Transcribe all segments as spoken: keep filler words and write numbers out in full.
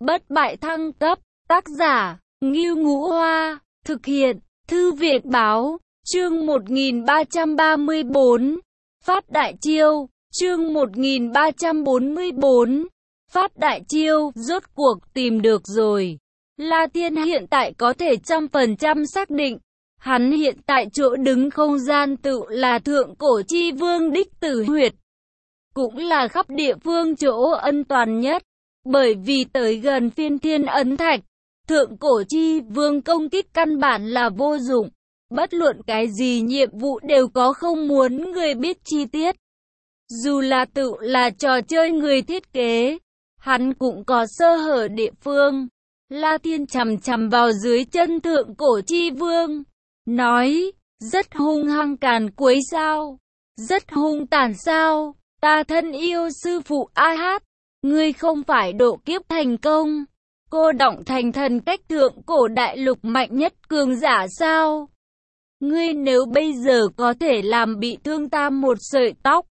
Bất bại thăng cấp, tác giả, Ngưu Ngũ Hoa, thực hiện, Thư viện báo, chương một nghìn ba trăm ba mươi bốn, phát đại chiêu, chương một nghìn ba trăm bốn mươi bốn, phát đại chiêu, rốt cuộc tìm được rồi. La Thiên hiện tại có thể trăm phần trăm xác định, hắn hiện tại chỗ đứng không gian tự là thượng cổ chi vương đích tử huyệt, cũng là khắp địa phương chỗ an toàn nhất, bởi vì tới gần phiên thiên ấn thạch, thượng cổ chi vương công kích căn bản là vô dụng, bất luận cái gì nhiệm vụ đều có không muốn người biết chi tiết. Dù là tự là trò chơi người thiết kế, hắn cũng có sơ hở địa phương. La Thiên chằm chằm vào dưới chân thượng cổ chi vương, nói, rất hung hăng càn quấy sao, rất hung tàn sao, ta thân yêu sư phụ A Hát, ngươi không phải độ kiếp thành công, cô động thành thần cách thượng cổ đại lục mạnh nhất cường giả sao? Ngươi nếu bây giờ có thể làm bị thương ta một sợi tóc,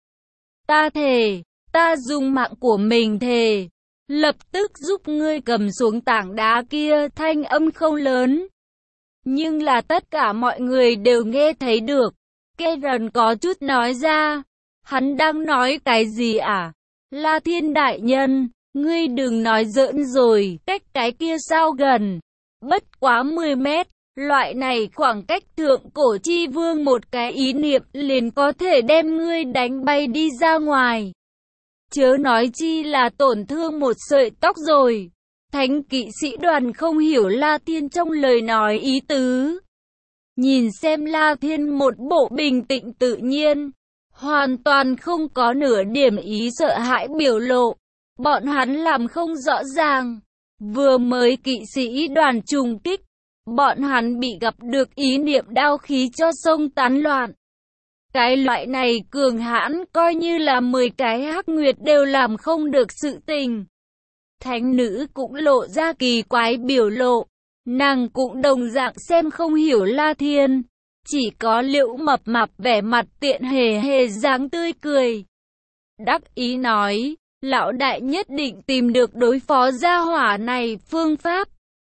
ta thề, ta dùng mạng của mình thề, lập tức giúp ngươi cầm xuống tảng đá kia. Thanh âm không lớn, nhưng là tất cả mọi người đều nghe thấy được. Karen có chút nói ra, hắn đang nói cái gì à? La Thiên đại nhân, ngươi đừng nói giỡn rồi, cách cái kia sao gần, bất quá mười mét, loại này khoảng cách thượng cổ chi vương một cái ý niệm liền có thể đem ngươi đánh bay đi ra ngoài. Chớ nói chi là tổn thương một sợi tóc rồi. Thánh kỵ sĩ đoàn không hiểu La Thiên trong lời nói ý tứ. Nhìn xem La Thiên một bộ bình tĩnh tự nhiên, hoàn toàn không có nửa điểm ý sợ hãi biểu lộ. Bọn hắn làm không rõ ràng. Vừa mới kỵ sĩ đoàn trùng kích, bọn hắn bị gặp được ý niệm đao khí cho sông tán loạn. Cái loại này cường hãn coi như là mười cái hắc nguyệt đều làm không được sự tình. Thánh nữ cũng lộ ra kỳ quái biểu lộ. Nàng cũng đồng dạng xem không hiểu La Thiên. Chỉ có Liễu Mập Mạp vẻ mặt tiện hề hề dáng tươi cười. Đắc ý nói, lão đại nhất định tìm được đối phó gia hỏa này phương pháp.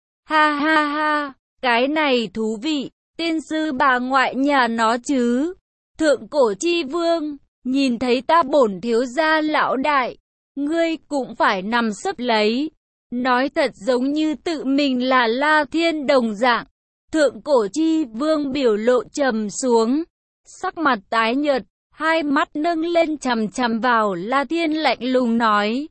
Ha ha ha, cái này thú vị, tiên sư bà ngoại nhà nó chứ. Thượng cổ chi vương, nhìn thấy ta bổn thiếu gia lão đại, ngươi cũng phải nằm sấp lấy. Nói thật giống như tự mình là La Thiên đồng dạng. Thượng cổ chi vương biểu lộ trầm xuống, sắc mặt tái nhợt, hai mắt nâng lên chằm chằm vào La Thiên lạnh lùng nói.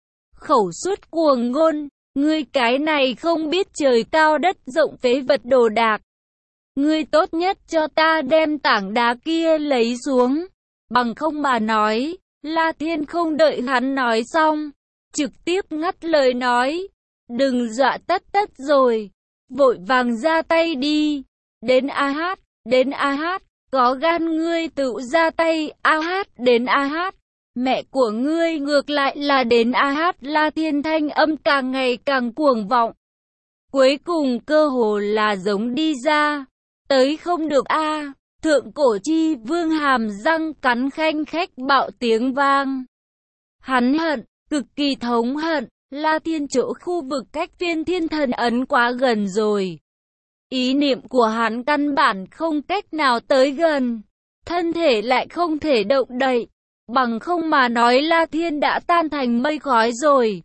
Khẩu suất cuồng ngôn, ngươi cái này không biết trời cao đất rộng phế vật đồ đạc. Ngươi tốt nhất cho ta đem tảng đá kia lấy xuống, bằng không mà nói. La Thiên không đợi hắn nói xong, trực tiếp ngắt lời nói, đừng dọa tất tất rồi, vội vàng ra tay đi. Đến A Hát, đến A Hát, có gan ngươi tự ra tay. A Hát, đến A Hát, mẹ của ngươi ngược lại là đến A Hát. La Thiên thanh âm càng ngày càng cuồng vọng, cuối cùng cơ hồ là giống đi ra. Tới không được a. Thượng cổ chi vương hàm răng cắn khanh khách bạo tiếng vang. Hắn hận, cực kỳ thống hận, La Thiên chỗ khu vực cách phiên thiên thần ấn quá gần rồi. Ý niệm của hắn căn bản không cách nào tới gần, thân thể lại không thể động đậy, bằng không mà nói La Thiên đã tan thành mây khói rồi.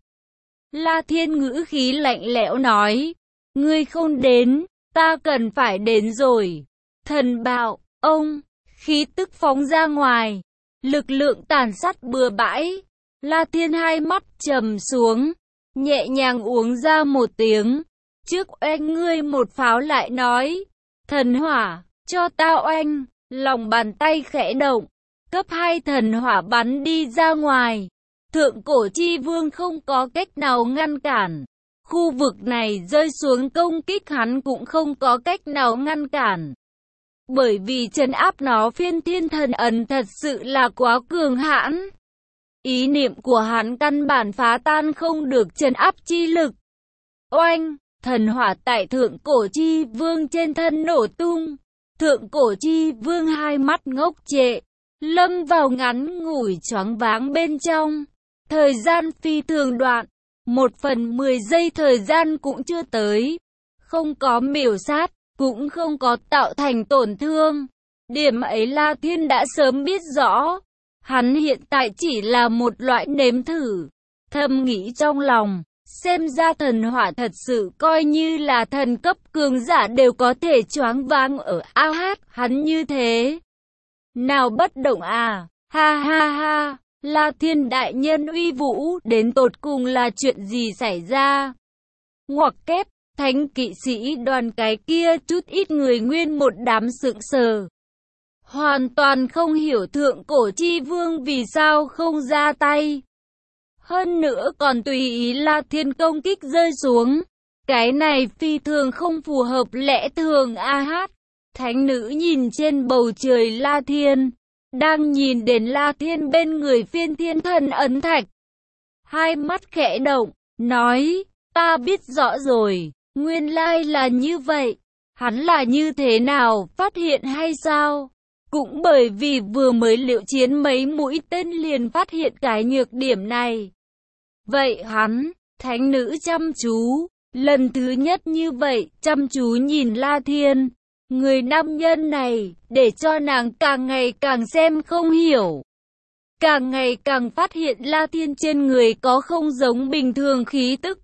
La Thiên ngữ khí lạnh lẽo nói, ngươi không đến, ta cần phải đến rồi. Thần bạo, ông, khí tức phóng ra ngoài, lực lượng tàn sát bừa bãi. La Thiên hai mắt trầm xuống, nhẹ nhàng uống ra một tiếng. Trước oanh ngươi một pháo lại nói, thần hỏa, cho ta oanh. Lòng bàn tay khẽ động, cấp hai thần hỏa bắn đi ra ngoài. Thượng cổ chi vương không có cách nào ngăn cản. Khu vực này rơi xuống công kích hắn cũng không có cách nào ngăn cản. Bởi vì trấn áp nó phiên thiên thần ấn thật sự là quá cường hãn. Ý niệm của hắn căn bản phá tan không được trấn áp chi lực. Oanh, thần hỏa tại thượng cổ chi vương trên thân nổ tung. Thượng cổ chi vương hai mắt ngốc trệ, lâm vào ngắn ngủi choáng váng bên trong. Thời gian phi thường đoạn. Một phần mười giây thời gian cũng chưa tới. Không có miểu sát, cũng không có tạo thành tổn thương. Điểm ấy La Thiên đã sớm biết rõ. Hắn hiện tại chỉ là một loại nếm thử. Thầm nghĩ trong lòng, xem ra thần hỏa thật sự coi như là thần cấp cường giả đều có thể choáng váng ở a hát, hắn như thế. Nào bất động à, ha ha ha, La Thiên đại nhân uy vũ, đến tột cùng là chuyện gì xảy ra? Ngoặc kép, thánh kỵ sĩ đoàn cái kia chút ít người nguyên một đám sững sờ. Hoàn toàn không hiểu thượng cổ chi vương vì sao không ra tay. Hơn nữa còn tùy ý La Thiên công kích rơi xuống. Cái này phi thường không phù hợp lẽ thường a hát. Thánh nữ nhìn trên bầu trời La Thiên, đang nhìn đến La Thiên bên người phiên thiên thần ấn thạch. Hai mắt khẽ động, nói, ta biết rõ rồi, nguyên lai là như vậy. Hắn là như thế nào, phát hiện hay sao? Cũng bởi vì vừa mới liệu chiến mấy mũi tên liền phát hiện cái nhược điểm này. Vậy hắn, thánh nữ chăm chú, lần thứ nhất như vậy, chăm chú nhìn La Thiên. Người nam nhân này, để cho nàng càng ngày càng xem không hiểu. Càng ngày càng phát hiện La Thiên trên người có không giống bình thường khí tức.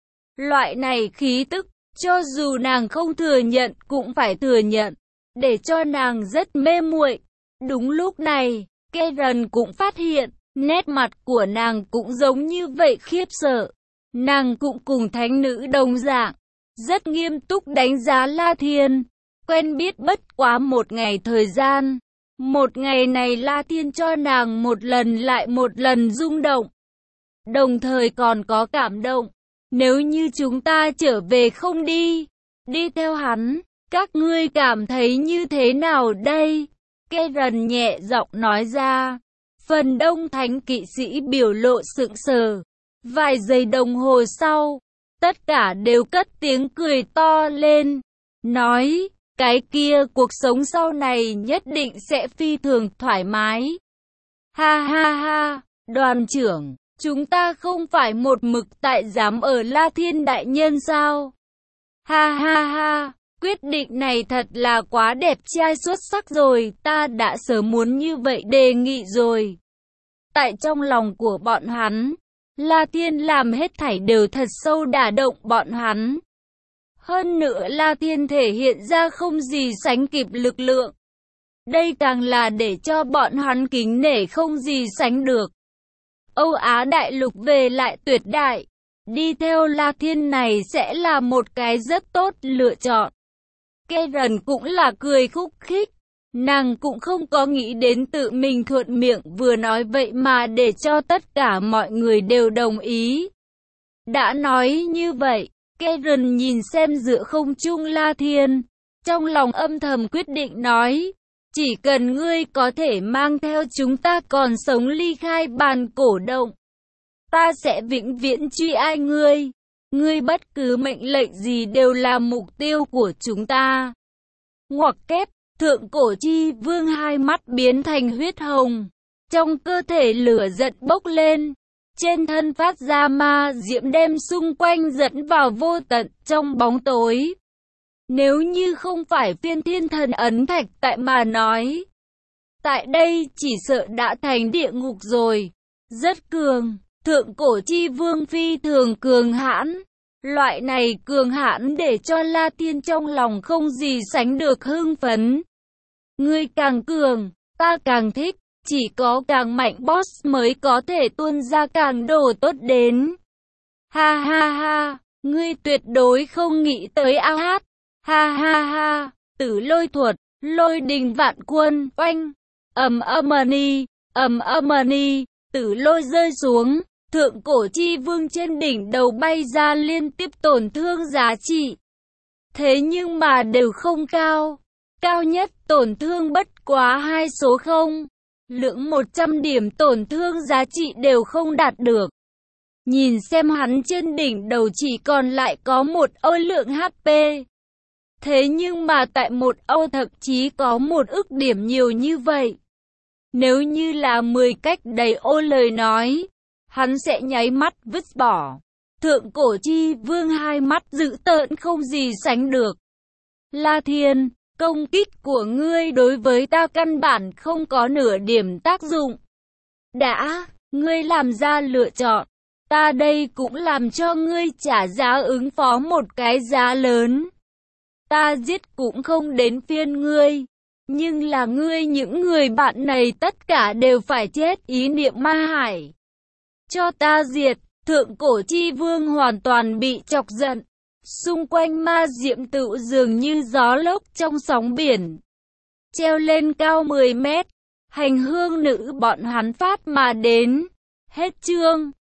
Loại này khí tức, cho dù nàng không thừa nhận cũng phải thừa nhận, để cho nàng rất mê muội. Đúng lúc này, Karen cũng phát hiện, nét mặt của nàng cũng giống như vậy khiếp sợ. Nàng cũng cùng thánh nữ đồng dạng, rất nghiêm túc đánh giá La Thiên. Quen biết bất quá một ngày thời gian. Một ngày này La Thiên cho nàng một lần lại một lần rung động. Đồng thời còn có cảm động. Nếu như chúng ta trở về không đi, đi theo hắn, các ngươi cảm thấy như thế nào đây? Karen nhẹ giọng nói ra. Phần đông thánh kỵ sĩ biểu lộ sững sờ. Vài giây đồng hồ sau, tất cả đều cất tiếng cười to lên. Nói, cái kia cuộc sống sau này nhất định sẽ phi thường thoải mái. Ha ha ha, đoàn trưởng, chúng ta không phải một mực tại giám ở La Thiên đại nhân sao? Ha ha ha, quyết định này thật là quá đẹp trai xuất sắc rồi, ta đã sớm muốn như vậy đề nghị rồi. Tại trong lòng của bọn hắn, La Thiên làm hết thảy đều thật sâu đả động bọn hắn. Hơn nữa La Thiên thể hiện ra không gì sánh kịp lực lượng. Đây càng là để cho bọn hắn kính nể không gì sánh được. Âu Á đại lục về lại tuyệt đại. Đi theo La Thiên này sẽ là một cái rất tốt lựa chọn. Karen cũng là cười khúc khích. Nàng cũng không có nghĩ đến tự mình thuận miệng vừa nói vậy mà để cho tất cả mọi người đều đồng ý. Đã nói như vậy, Karen nhìn xem giữa không trung La Thiên, trong lòng âm thầm quyết định nói, chỉ cần ngươi có thể mang theo chúng ta còn sống ly khai bàn cổ động, ta sẽ vĩnh viễn truy ai ngươi, ngươi bất cứ mệnh lệnh gì đều là mục tiêu của chúng ta. Ngoặc kép, thượng cổ chi vương hai mắt biến thành huyết hồng, trong cơ thể lửa giận bốc lên. Trên thân phát ra ma diễm đem xung quanh dẫn vào vô tận trong bóng tối. Nếu như không phải phiên thiên thần ấn thạch tại mà nói, tại đây chỉ sợ đã thành địa ngục rồi. Rất cường, thượng cổ chi vương phi thường cường hãn. Loại này cường hãn để cho La Thiên trong lòng không gì sánh được hưng phấn. Ngươi càng cường, ta càng thích. Chỉ có càng mạnh boss mới có thể tuôn ra càng đồ tốt đến. Ha ha ha, ngươi tuyệt đối không nghĩ tới a hát. Ha ha ha, tử lôi thuật, lôi đình vạn quân, oanh, ầm âm-ni, ầm âm-ni, tử lôi rơi xuống, thượng cổ chi vương trên đỉnh đầu bay ra liên tiếp tổn thương giá trị. Thế nhưng mà đều không cao, cao nhất tổn thương bất quá hai số không. Lượng một trăm điểm tổn thương giá trị đều không đạt được. Nhìn xem hắn trên đỉnh đầu chỉ còn lại có một ô lượng hát pê. Thế nhưng mà tại một ô thậm chí có một ức điểm nhiều như vậy. Nếu như là mười cách đầy ô lời nói, hắn sẽ nháy mắt vứt bỏ. Thượng cổ chi vương hai mắt dữ tợn không gì sánh được. La Thiên, công kích của ngươi đối với ta căn bản không có nửa điểm tác dụng. Đã, ngươi làm ra lựa chọn. Ta đây cũng làm cho ngươi trả giá ứng phó một cái giá lớn. Ta giết cũng không đến phiên ngươi. Nhưng là ngươi những người bạn này tất cả đều phải chết, ý niệm ma hải. Cho ta diệt, thượng cổ chi vương hoàn toàn bị chọc giận. Xung quanh ma diệm tựu dường như gió lốc trong sóng biển. Treo lên cao mười mét, hành hương nữ bọn hắn phát mà đến. Hết chương.